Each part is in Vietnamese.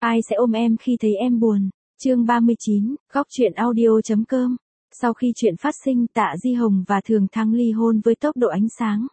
Ai sẽ ôm em khi thấy em buồn? Chương 39, góc truyện audio.com. Sau khi chuyện phát sinh, Tạ Di Hồng và Thường Thắng ly hôn với tốc độ ánh sáng.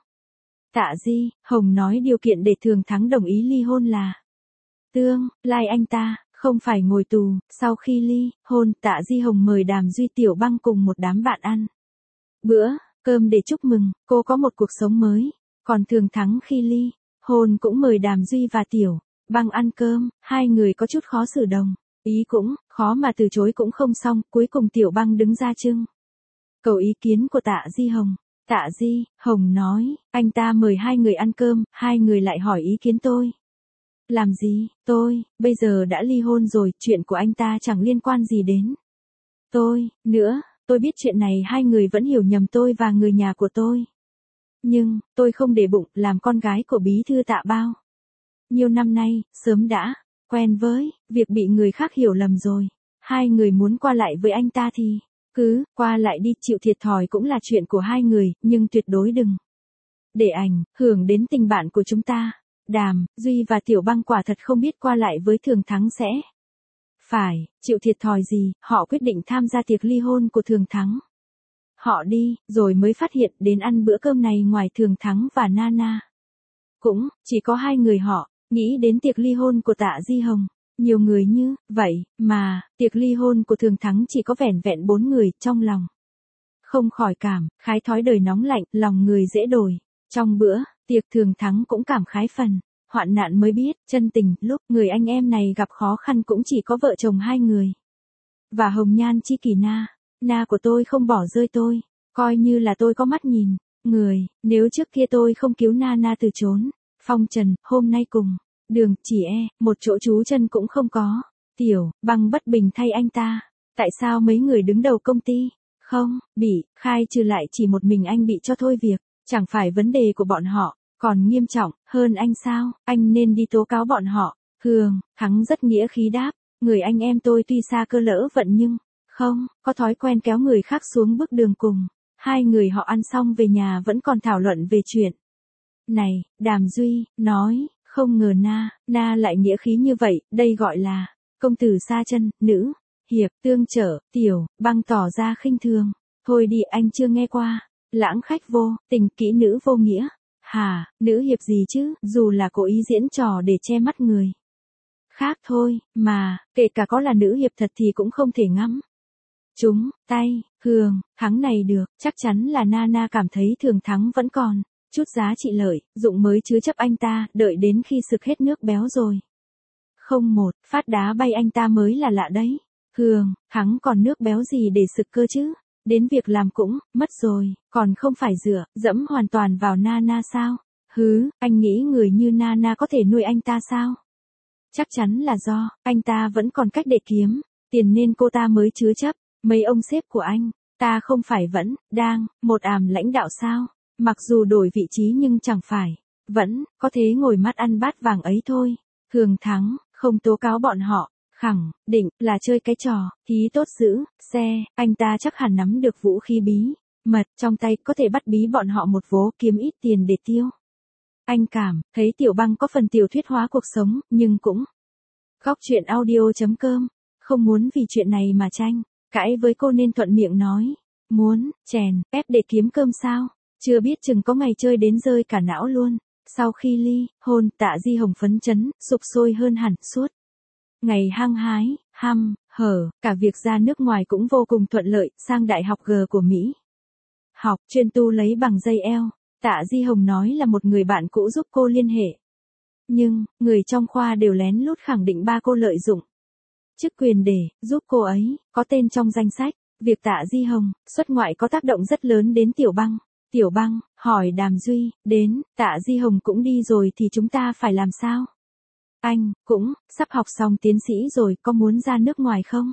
Tạ Di Hồng nói điều kiện để Thường Thắng đồng ý ly hôn là tương lai anh ta không phải ngồi tù. Sau khi ly hôn, Tạ Di Hồng mời Đàm Duy, Tiểu Băng cùng một đám bạn ăn bữa cơm để chúc mừng cô có một cuộc sống mới. Còn Thường Thắng khi ly hôn cũng mời Đàm Duy và Tiểu Băng ăn cơm. Hai người có chút khó xử, đồng ý cũng khó mà từ chối cũng không xong. Cuối cùng Tiểu Băng đứng ra trưng cầu ý kiến của Tạ Di Hồng. Tạ Di Hồng nói, anh ta mời hai người ăn cơm, hai người lại hỏi ý kiến tôi. Làm gì? Tôi bây giờ đã ly hôn rồi, chuyện của anh ta chẳng liên quan gì đến tôi nữa. Tôi biết chuyện này hai người vẫn hiểu nhầm tôi và người nhà của tôi. Nhưng tôi không để bụng, làm con gái của bí thư Tạ bao nhiều năm nay, sớm đã quen với việc bị người khác hiểu lầm rồi. Hai người muốn qua lại với anh ta thì cứ qua lại đi, chịu thiệt thòi cũng là chuyện của hai người, nhưng tuyệt đối đừng để ảnh hưởng đến tình bạn của chúng ta. Đàm Duy và Tiểu Băng quả thật không biết qua lại với Thường Thắng sẽ phải chịu thiệt thòi gì, họ quyết định tham gia tiệc ly hôn của Thường Thắng. Họ đi, rồi mới phát hiện đến ăn bữa cơm này ngoài Thường Thắng và Nana cũng chỉ có hai người họ. Nghĩ đến tiệc ly hôn của Tạ Di Hồng, nhiều người như vậy, mà tiệc ly hôn của Thường Thắng chỉ có vẻn vẹn 4 người, trong lòng không khỏi cảm khái thói đời nóng lạnh, lòng người dễ đổi. Trong bữa tiệc, Thường Thắng cũng cảm khái phần hoạn nạn mới biết chân tình, lúc người anh em này gặp khó khăn cũng chỉ có vợ chồng hai người. Và hồng nhan chi kỷ Na của tôi không bỏ rơi tôi, coi như là tôi có mắt nhìn người. Nếu trước kia tôi không cứu Na từ trốn phong trần, hôm nay cùng đường chỉ một chỗ trú chân cũng không có. Tiểu Băng bất bình thay anh ta. Tại sao mấy người đứng đầu công ty không bị khai trừ, lại chỉ một mình anh bị cho thôi việc? Chẳng phải vấn đề của bọn họ còn nghiêm trọng hơn anh sao? Anh nên đi tố cáo bọn họ. Thường Thắng rất nghĩa khí đáp, người anh em tôi tuy xa cơ lỡ vận nhưng không có thói quen kéo người khác xuống bước đường cùng. Hai người họ ăn xong về nhà vẫn còn thảo luận về chuyện này. Đàm Duy nói, không ngờ Na lại nghĩa khí như vậy, đây gọi là công tử sa chân, nữ hiệp tương trợ. Tiểu Băng tỏ ra khinh thường, thôi đi, anh chưa nghe qua lãng khách vô tình, kỹ nữ vô nghĩa. Hả, nữ hiệp gì chứ? Dù là cố ý diễn trò để che mắt người khác thôi, mà kể cả có là nữ hiệp thật thì cũng không thể ngắm chúng tay Thường Thắng này được. Chắc chắn là Nana cảm thấy Thường Thắng vẫn còn chút giá trị lợi dụng mới chứa chấp anh ta, đợi đến khi sực hết nước béo rồi không một phát đá bay anh ta mới là lạ đấy. Thường Thắng còn nước béo gì để sực cơ chứ? Đến việc làm cũng mất rồi, còn không phải dẫm hoàn toàn vào Nana sao? Hứ, anh nghĩ người như Nana có thể nuôi anh ta sao? Chắc chắn là do anh ta vẫn còn cách để kiếm tiền nên cô ta mới chứa chấp mấy ông sếp của anh ta. Không phải vẫn đang một lãnh đạo sao? Mặc dù đổi vị trí nhưng chẳng phải vẫn có thế ngồi mắt ăn bát vàng ấy thôi. Thường Thắng không tố cáo bọn họ, khẳng định là chơi cái trò thí tốt giữ xe. Anh ta chắc hẳn nắm được vũ khí bí mật trong tay, có thể bắt bí bọn họ một vố, kiếm ít tiền để tiêu. Anh cảm thấy Tiểu Băng có phần tiểu thuyết hóa cuộc sống, nhưng cũng góc truyện audio.com không muốn vì chuyện này mà tranh cãi với cô nên thuận miệng nói, muốn chèn ép để kiếm cơm sao? Chưa biết chừng có ngày chơi đến rơi cả não luôn. Sau khi ly hôn, Tạ Di Hồng phấn chấn, sục sôi hơn hẳn, suốt ngày hăng hái, hở, cả việc ra nước ngoài cũng vô cùng thuận lợi. Sang Đại học G của Mỹ học chuyên tu lấy bằng JL. Tạ Di Hồng nói là một người bạn cũ giúp cô liên hệ, nhưng người trong khoa đều lén lút khẳng định ba cô lợi dụng chức quyền để giúp cô ấy có tên trong danh sách. Việc Tạ Di Hồng xuất ngoại có tác động rất lớn đến Tiểu Băng. Tiểu Băng hỏi Đàm Duy, đến Tạ Di Hồng cũng đi rồi thì chúng ta phải làm sao? Anh cũng sắp học xong tiến sĩ rồi, có muốn ra nước ngoài không?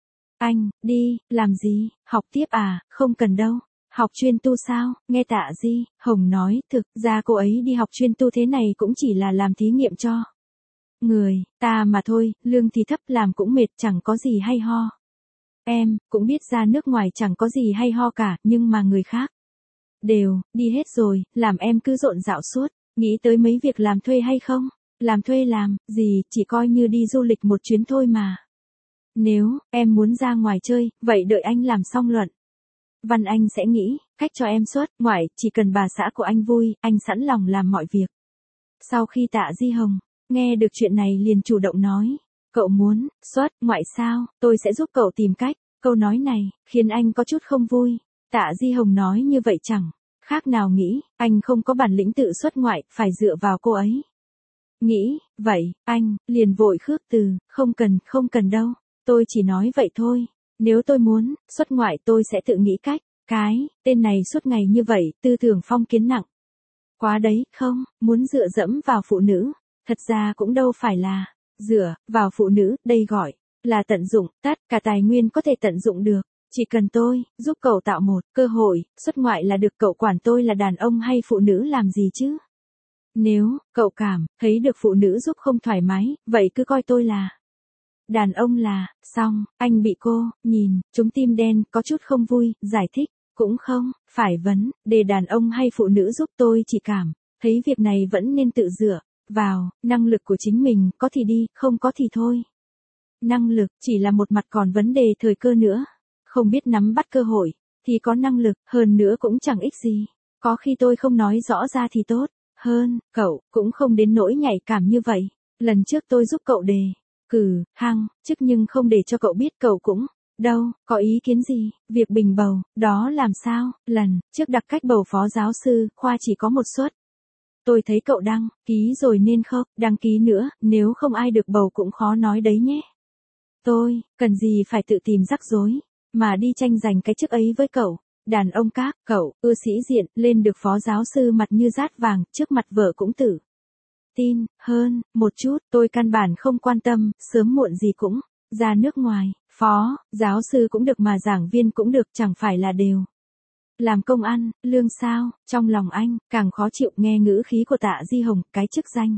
Anh đi làm gì? Học tiếp à? Không cần đâu. Học chuyên tu sao? Nghe Tạ Di Hồng nói, thực ra cô ấy đi học chuyên tu thế này cũng chỉ là làm thí nghiệm cho người ta mà thôi, lương thì thấp, làm cũng mệt, chẳng có gì hay ho. Em cũng biết ra nước ngoài chẳng có gì hay ho cả, nhưng mà người khác đều đi hết rồi, làm em cứ rộn rạo suốt. Nghĩ tới mấy việc làm thuê hay không? Làm thuê làm, gì, chỉ coi như đi du lịch một chuyến thôi mà. Nếu em muốn ra ngoài chơi, vậy đợi anh làm xong luận văn anh sẽ nghĩ cách cho em xuất ngoại, chỉ cần bà xã của anh vui, anh sẵn lòng làm mọi việc. Sau khi Tạ Di Hồng nghe được chuyện này liền chủ động nói, cậu muốn xuất ngoại sao, tôi sẽ giúp cậu tìm cách. Câu nói này khiến anh có chút không vui. Tạ Di Hồng nói như vậy chẳng khác nào nghĩ anh không có bản lĩnh tự xuất ngoại, phải dựa vào cô ấy. Nghĩ vậy, anh liền vội khước từ, không cần đâu, tôi chỉ nói vậy thôi. Nếu tôi muốn xuất ngoại tôi sẽ tự nghĩ cách. Cái tên này suốt ngày như vậy, tư tưởng phong kiến nặng quá đấy, không muốn dựa dẫm vào phụ nữ. Thật ra cũng đâu phải là dựa vào phụ nữ, đây gọi là tận dụng tất cả tài nguyên có thể tận dụng được. Chỉ cần tôi giúp cậu tạo một cơ hội xuất ngoại là được, cậu quản tôi là đàn ông hay phụ nữ làm gì chứ. Nếu cậu cảm thấy được phụ nữ giúp không thoải mái, vậy cứ coi tôi là đàn ông là xong. Anh bị cô nhìn trúng tim đen, có chút không vui, giải thích, cũng không phải vấn đề đàn ông hay phụ nữ giúp, tôi chỉ cảm thấy việc này vẫn nên tự dựa vào năng lực của chính mình, có thì đi, không có thì thôi. Năng lực chỉ là một mặt, còn vấn đề thời cơ nữa. Không biết nắm bắt cơ hội thì có năng lực hơn nữa cũng chẳng ích gì. Có khi tôi không nói rõ ra thì tốt hơn, cậu cũng không đến nỗi nhạy cảm như vậy. Lần trước tôi giúp cậu đề cử chức nhưng không để cho cậu biết, cậu cũng đâu có ý kiến gì. Việc bình bầu đó làm sao, lần trước đặc cách bầu phó giáo sư khoa chỉ có một suất. Tôi thấy cậu đăng ký rồi nên không đăng ký nữa, nếu không ai được bầu cũng khó nói đấy nhé. Tôi cần gì phải tự tìm rắc rối mà đi tranh giành cái chức ấy với cậu. Đàn ông các cậu ưa sĩ diện, lên được phó giáo sư mặt như dát vàng, trước mặt vợ cũng tự tin hơn một chút. Tôi căn bản không quan tâm, sớm muộn gì cũng ra nước ngoài. Phó giáo sư cũng được mà giảng viên cũng được, chẳng phải là đều làm công ăn lương sao. Trong lòng anh càng khó chịu nghe ngữ khí của Tạ Di Hồng, cái chức danh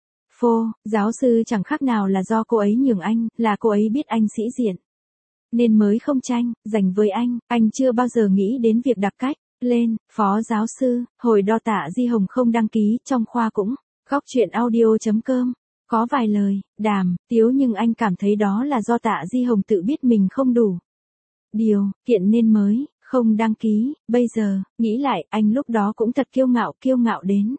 phó giáo sư chẳng khác nào là do cô ấy nhường anh, là cô ấy biết anh sĩ diện nên mới không tranh giành với anh chưa bao giờ nghĩ đến việc đặc cách lên phó giáo sư. Hồi đó Tạ Di Hồng không đăng ký trong khoa cũng góc chuyện audio.com có vài lời đàm tiếu, nhưng anh cảm thấy đó là do Tạ Di Hồng tự biết mình không đủ điều kiện nên mới không đăng ký. Bây giờ nghĩ lại, anh lúc đó cũng thật kiêu ngạo đến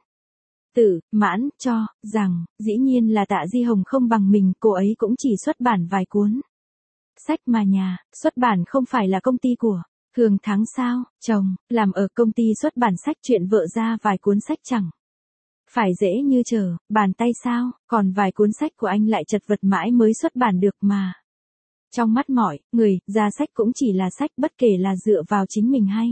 tự mãn cho rằng dĩ nhiên là Tạ Di Hồng không bằng mình, cô ấy cũng chỉ xuất bản vài cuốn sách mà nhà xuất bản không phải là công ty của Thường Thắng sao. Chồng làm ở công ty xuất bản sách, chuyện vợ ra vài cuốn sách chẳng phải dễ như trở bàn tay sao, còn vài cuốn sách của anh lại chật vật mãi mới xuất bản được mà. Trong mắt mọi người, ra sách cũng chỉ là sách, bất kể là dựa vào chính mình hay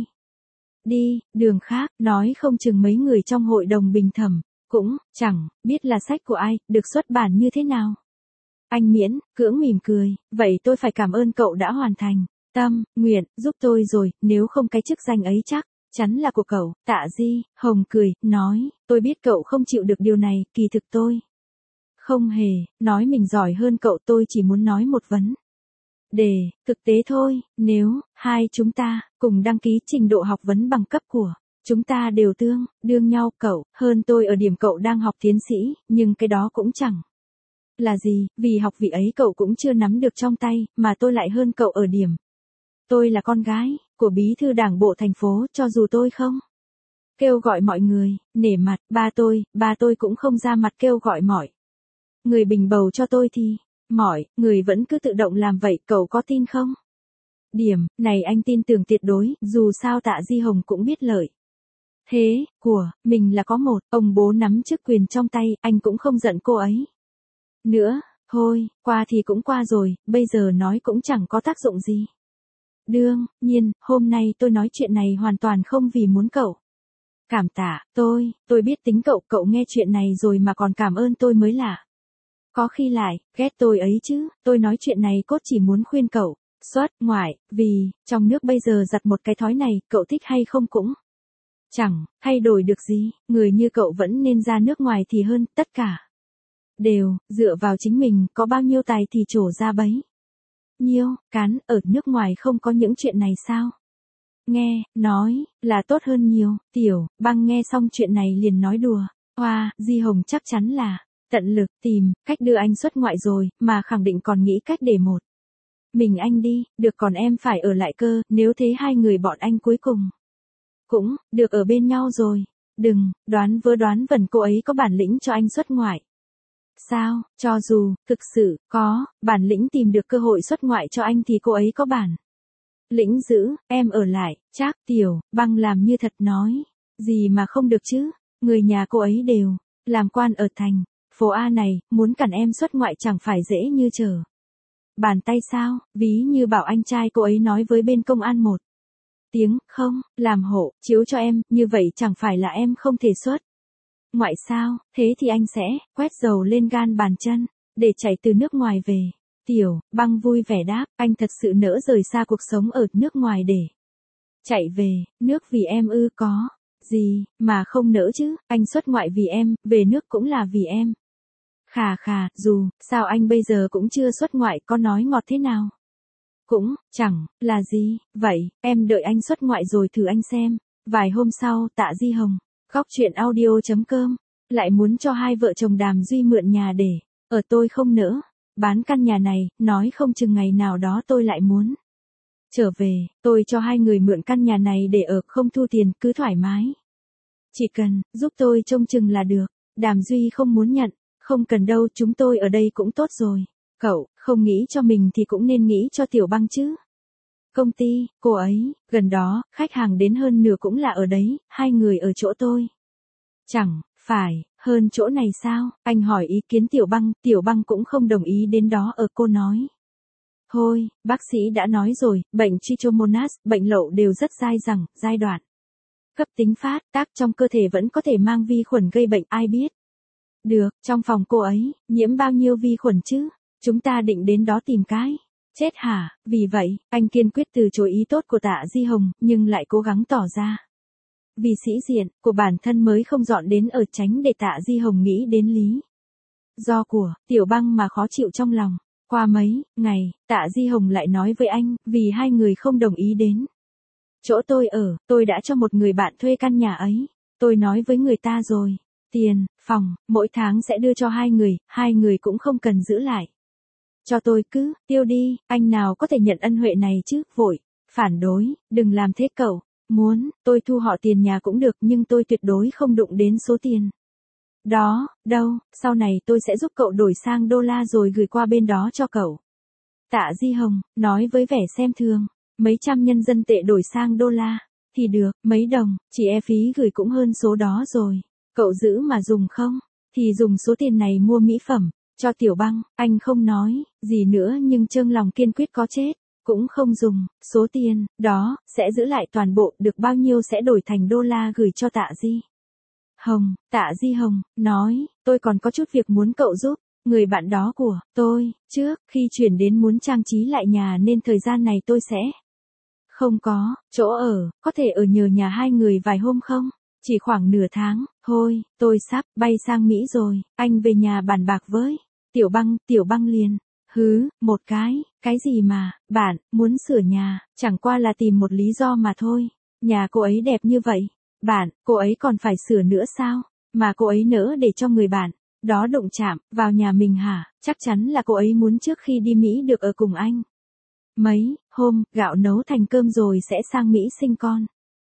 đi đường khác, nói không chừng mấy người trong hội đồng bình thẩm cũng chẳng biết là sách của ai, được xuất bản như thế nào. Anh miễn cưỡng mỉm cười, vậy tôi phải cảm ơn cậu đã hoàn thành tâm nguyện giúp tôi rồi, nếu không cái chức danh ấy chắc chắn là của cậu. Tạ Di Hồng cười, nói, tôi biết cậu không chịu được điều này, kỳ thực tôi không hề nói mình giỏi hơn cậu, tôi chỉ muốn nói một vấn đề thực tế thôi. Nếu hai chúng ta cùng đăng ký, trình độ học vấn bằng cấp của chúng ta đều tương đương nhau, cậu hơn tôi ở điểm cậu đang học tiến sĩ, nhưng cái đó cũng chẳng là gì, vì học vị ấy cậu cũng chưa nắm được trong tay, mà tôi lại hơn cậu ở điểm. Tôi là con gái của bí thư đảng bộ thành phố, cho dù tôi không kêu gọi mọi người nể mặt ba tôi cũng không ra mặt kêu gọi mọi người bình bầu cho tôi, thì mọi người vẫn cứ tự động làm vậy, cậu có tin không? Điểm này anh tin tưởng tuyệt đối, dù sao Tạ Di Hồng cũng biết lợi thế của mình là có một ông bố nắm chức quyền trong tay, anh cũng không giận cô ấy nữa. Thôi, qua thì cũng qua rồi, bây giờ nói cũng chẳng có tác dụng gì. Đương nhiên, hôm nay tôi nói chuyện này hoàn toàn không vì muốn cậu cảm tạ tôi biết tính cậu nghe chuyện này rồi mà còn cảm ơn tôi mới lạ. Có khi lại ghét tôi ấy chứ. Tôi nói chuyện này cốt chỉ muốn khuyên cậu xuất ngoại, vì trong nước bây giờ giặt một cái thói này, cậu thích hay không cũng chẳng thay đổi được gì. Người như cậu vẫn nên ra nước ngoài thì hơn, tất cả đều dựa vào chính mình, có bao nhiêu tài thì trổ ra bấy nhiêu cán, ở nước ngoài không có những chuyện này sao? Nghe nói là tốt hơn nhiều. Tiểu Băng nghe xong chuyện này liền nói đùa, Hoa Di Hồng chắc chắn là tận lực tìm cách đưa anh xuất ngoại rồi, mà khẳng định còn nghĩ cách để một mình anh đi, được còn em phải ở lại cơ, nếu thế hai người bọn anh cuối cùng cũng được ở bên nhau rồi. Đừng, đoán vẩn cô ấy có bản lĩnh cho anh xuất ngoại. Sao, cho dù, thực sự, có, bản lĩnh tìm được cơ hội xuất ngoại cho anh thì cô ấy có bản lĩnh giữ, em ở lại, chắc, Tiểu Băng làm như thật nói. Gì mà không được chứ, người nhà cô ấy đều làm quan ở thành phố A này, muốn cản em xuất ngoại chẳng phải dễ như trở bàn tay sao, ví như bảo anh trai cô ấy nói với bên công an một tiếng, không, làm hộ, chiếu cho em, như vậy chẳng phải là em không thể xuất ngoại sao, thế thì anh sẽ quét dầu lên gan bàn chân, để chạy từ nước ngoài về. Tiểu Băng vui vẻ đáp, anh thật sự nỡ rời xa cuộc sống ở nước ngoài để chạy về nước vì em ư? Có gì mà không nỡ chứ, anh xuất ngoại vì em, về nước cũng là vì em. Khà, dù sao anh bây giờ cũng chưa xuất ngoại, có nói ngọt thế nào cũng chẳng là gì, vậy em đợi anh xuất ngoại rồi thử anh xem. Vài hôm sau, Tạ Di Hồng, Góc Chuyện Audio.com, lại muốn cho hai vợ chồng Đàm Duy mượn nhà để ở. Tôi không nỡ bán căn nhà này, nói không chừng ngày nào đó tôi lại muốn trở về, tôi cho hai người mượn căn nhà này để ở, không thu tiền, cứ thoải mái. Chỉ cần giúp tôi trông chừng là được. Đàm Duy không muốn nhận, không cần đâu, chúng tôi ở đây cũng tốt rồi. Cậu không nghĩ cho mình thì cũng nên nghĩ cho Tiểu Băng chứ. Công ty, cô ấy, gần đó, khách hàng đến hơn nửa cũng là ở đấy, hai người ở chỗ tôi. Chẳng phải hơn chỗ này sao? Anh hỏi ý kiến Tiểu Băng cũng không đồng ý đến đó ở. Cô nói, thôi, bác sĩ đã nói rồi, bệnh Trichomonas, bệnh lậu đều rất dai dẳng, giai đoạn cấp tính phát tác trong cơ thể vẫn có thể mang vi khuẩn gây bệnh, ai biết được, trong phòng cô ấy, nhiễm bao nhiêu vi khuẩn chứ? Chúng ta định đến đó tìm cái chết hả? Vì vậy, anh kiên quyết từ chối ý tốt của Tạ Di Hồng, nhưng lại cố gắng tỏ ra vì sĩ diện của bản thân mới không dọn đến ở, tránh để Tạ Di Hồng nghĩ đến lý do của Tiểu Băng mà khó chịu trong lòng. Qua mấy ngày, Tạ Di Hồng lại nói với anh, vì hai người không đồng ý đến chỗ tôi ở, tôi đã cho một người bạn thuê căn nhà ấy. Tôi nói với người ta rồi, tiền phòng mỗi tháng sẽ đưa cho hai người cũng không cần giữ lại cho tôi, cứ tiêu đi. Anh nào có thể nhận ân huệ này chứ? Vội phản đối, đừng làm thế cậu. Muốn tôi thu họ tiền nhà cũng được, nhưng tôi tuyệt đối không đụng đến số tiền đó đâu. Sau này tôi sẽ giúp cậu đổi sang đô la rồi gửi qua bên đó cho cậu. Tạ Di Hồng nói với vẻ xem thường, mấy trăm nhân dân tệ đổi sang đô la thì được mấy đồng, chỉ e phí gửi cũng hơn số đó rồi. Cậu giữ mà dùng không thì dùng số tiền này mua mỹ phẩm cho Tiểu Băng. Anh không nói gì nữa nhưng trương lòng kiên quyết có chết cũng không dùng. Số tiền đó sẽ giữ lại toàn bộ, được bao nhiêu sẽ đổi thành đô la gửi cho Tạ Di Hồng. Tạ Di Hồng nói, tôi còn có chút việc muốn cậu giúp. Người bạn đó của tôi trước khi chuyển đến muốn trang trí lại nhà nên thời gian này tôi sẽ không có chỗ ở, có thể ở nhờ nhà hai người vài hôm không? Chỉ khoảng nửa tháng thôi, tôi sắp bay sang Mỹ rồi, anh về nhà bàn bạc với Tiểu Băng liền một cái gì mà, bạn muốn sửa nhà, chẳng qua là tìm một lý do mà thôi. Nhà cô ấy đẹp như vậy, cô ấy còn phải sửa nữa sao? Mà cô ấy nỡ để cho người bạn đó đụng chạm vào nhà mình hả? Chắc chắn là cô ấy muốn trước khi đi Mỹ được ở cùng anh mấy hôm, gạo nấu thành cơm rồi sẽ sang Mỹ sinh con.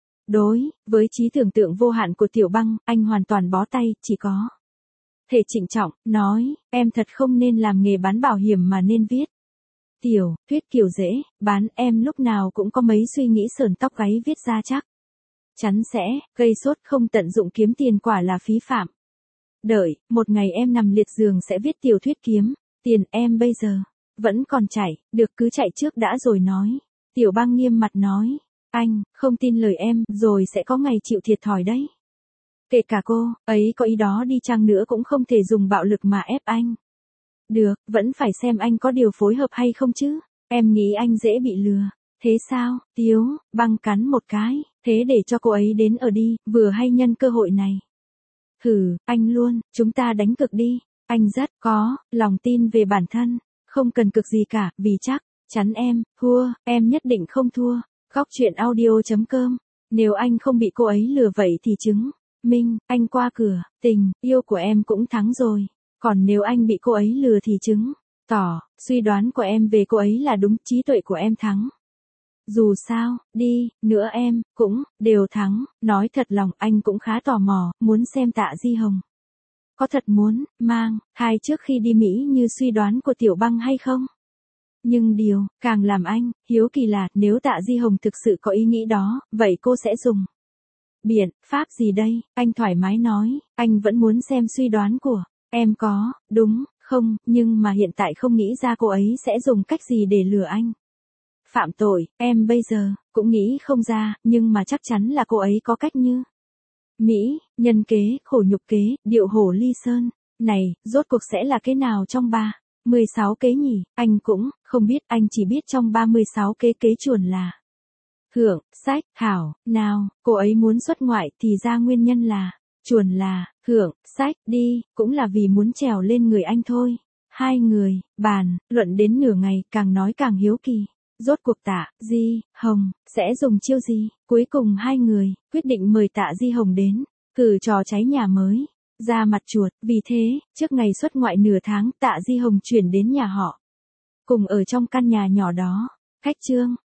Đối với trí tưởng tượng vô hạn của Tiểu Băng, anh hoàn toàn bó tay, chỉ có thể trịnh trọng nói, em thật không nên làm nghề bán bảo hiểm mà nên viết tiểu thuyết kiểu dễ bán. Em lúc nào cũng có mấy suy nghĩ sởn tóc gáy, viết ra chắc chắn sẽ gây sốt, không tận dụng kiếm tiền quả là phí phạm. Đợi một ngày em nằm liệt giường sẽ viết tiểu thuyết kiếm tiền. Em bây giờ vẫn còn chạy được, cứ chạy trước đã rồi nói. Tiểu Băng nghiêm mặt nói, anh không tin lời em, rồi sẽ có ngày chịu thiệt thòi đấy. Kể cả cô ấy có ý đó đi chăng nữa cũng không thể dùng bạo lực mà ép anh được, vẫn phải xem anh có điều phối hợp hay không chứ. Em nghĩ anh dễ bị lừa thế sao? Tiểu Băng cắn một cái, thế để cho cô ấy đến ở đi, vừa hay nhân cơ hội này. Anh luôn, chúng ta đánh cược đi. Anh rất có lòng tin về bản thân, không cần cược gì cả, vì chắc chắn em thua. Em nhất định không thua. Góc Chuyện Audio.com. Nếu anh không bị cô ấy lừa vậy thì chứng minh anh qua cửa tình yêu của em cũng thắng rồi. Còn nếu anh bị cô ấy lừa thì chứng tỏ, suy đoán của em về cô ấy là đúng, trí tuệ của em thắng. Dù sao, đi, nữa em, cũng, đều thắng, nói thật lòng anh cũng khá tò mò, muốn xem Tạ Di Hồng. Có thật muốn, mang, thai trước khi đi Mỹ như suy đoán của Tiểu Băng hay không? Nhưng điều, càng làm anh, hiếu kỳ là, nếu Tạ Di Hồng thực sự có ý nghĩ đó, vậy cô sẽ dùng biện pháp gì đây? Anh thoải mái nói, anh vẫn muốn xem suy đoán của em có, đúng, không, nhưng mà hiện tại không nghĩ ra cô ấy sẽ dùng cách gì để lừa anh. Phạm tội, em bây giờ, cũng nghĩ không ra, nhưng mà chắc chắn là cô ấy có cách như Mỹ, nhân kế, khổ nhục kế, điệu hổ ly sơn. Này, rốt cuộc sẽ là cái nào trong 36 kế nhỉ? Anh cũng, không biết, anh chỉ biết trong 36 kế kế chuồn là Thượng, sách, thảo, nào, cô ấy muốn xuất ngoại thì ra nguyên nhân là chuồn là Thượng, sách, đi, cũng là vì muốn trèo lên người anh thôi. Hai người, bàn, luận đến nửa ngày, càng nói càng hiếu kỳ. Rốt cuộc Tạ Di Hồng sẽ dùng chiêu gì? Cuối cùng hai người quyết định mời Tạ Di Hồng đến cử trò cháy nhà mới, ra mặt chuột. Vì thế, trước ngày xuất ngoại nửa tháng, Tạ Di Hồng chuyển đến nhà họ, cùng ở trong căn nhà nhỏ đó. Khách trương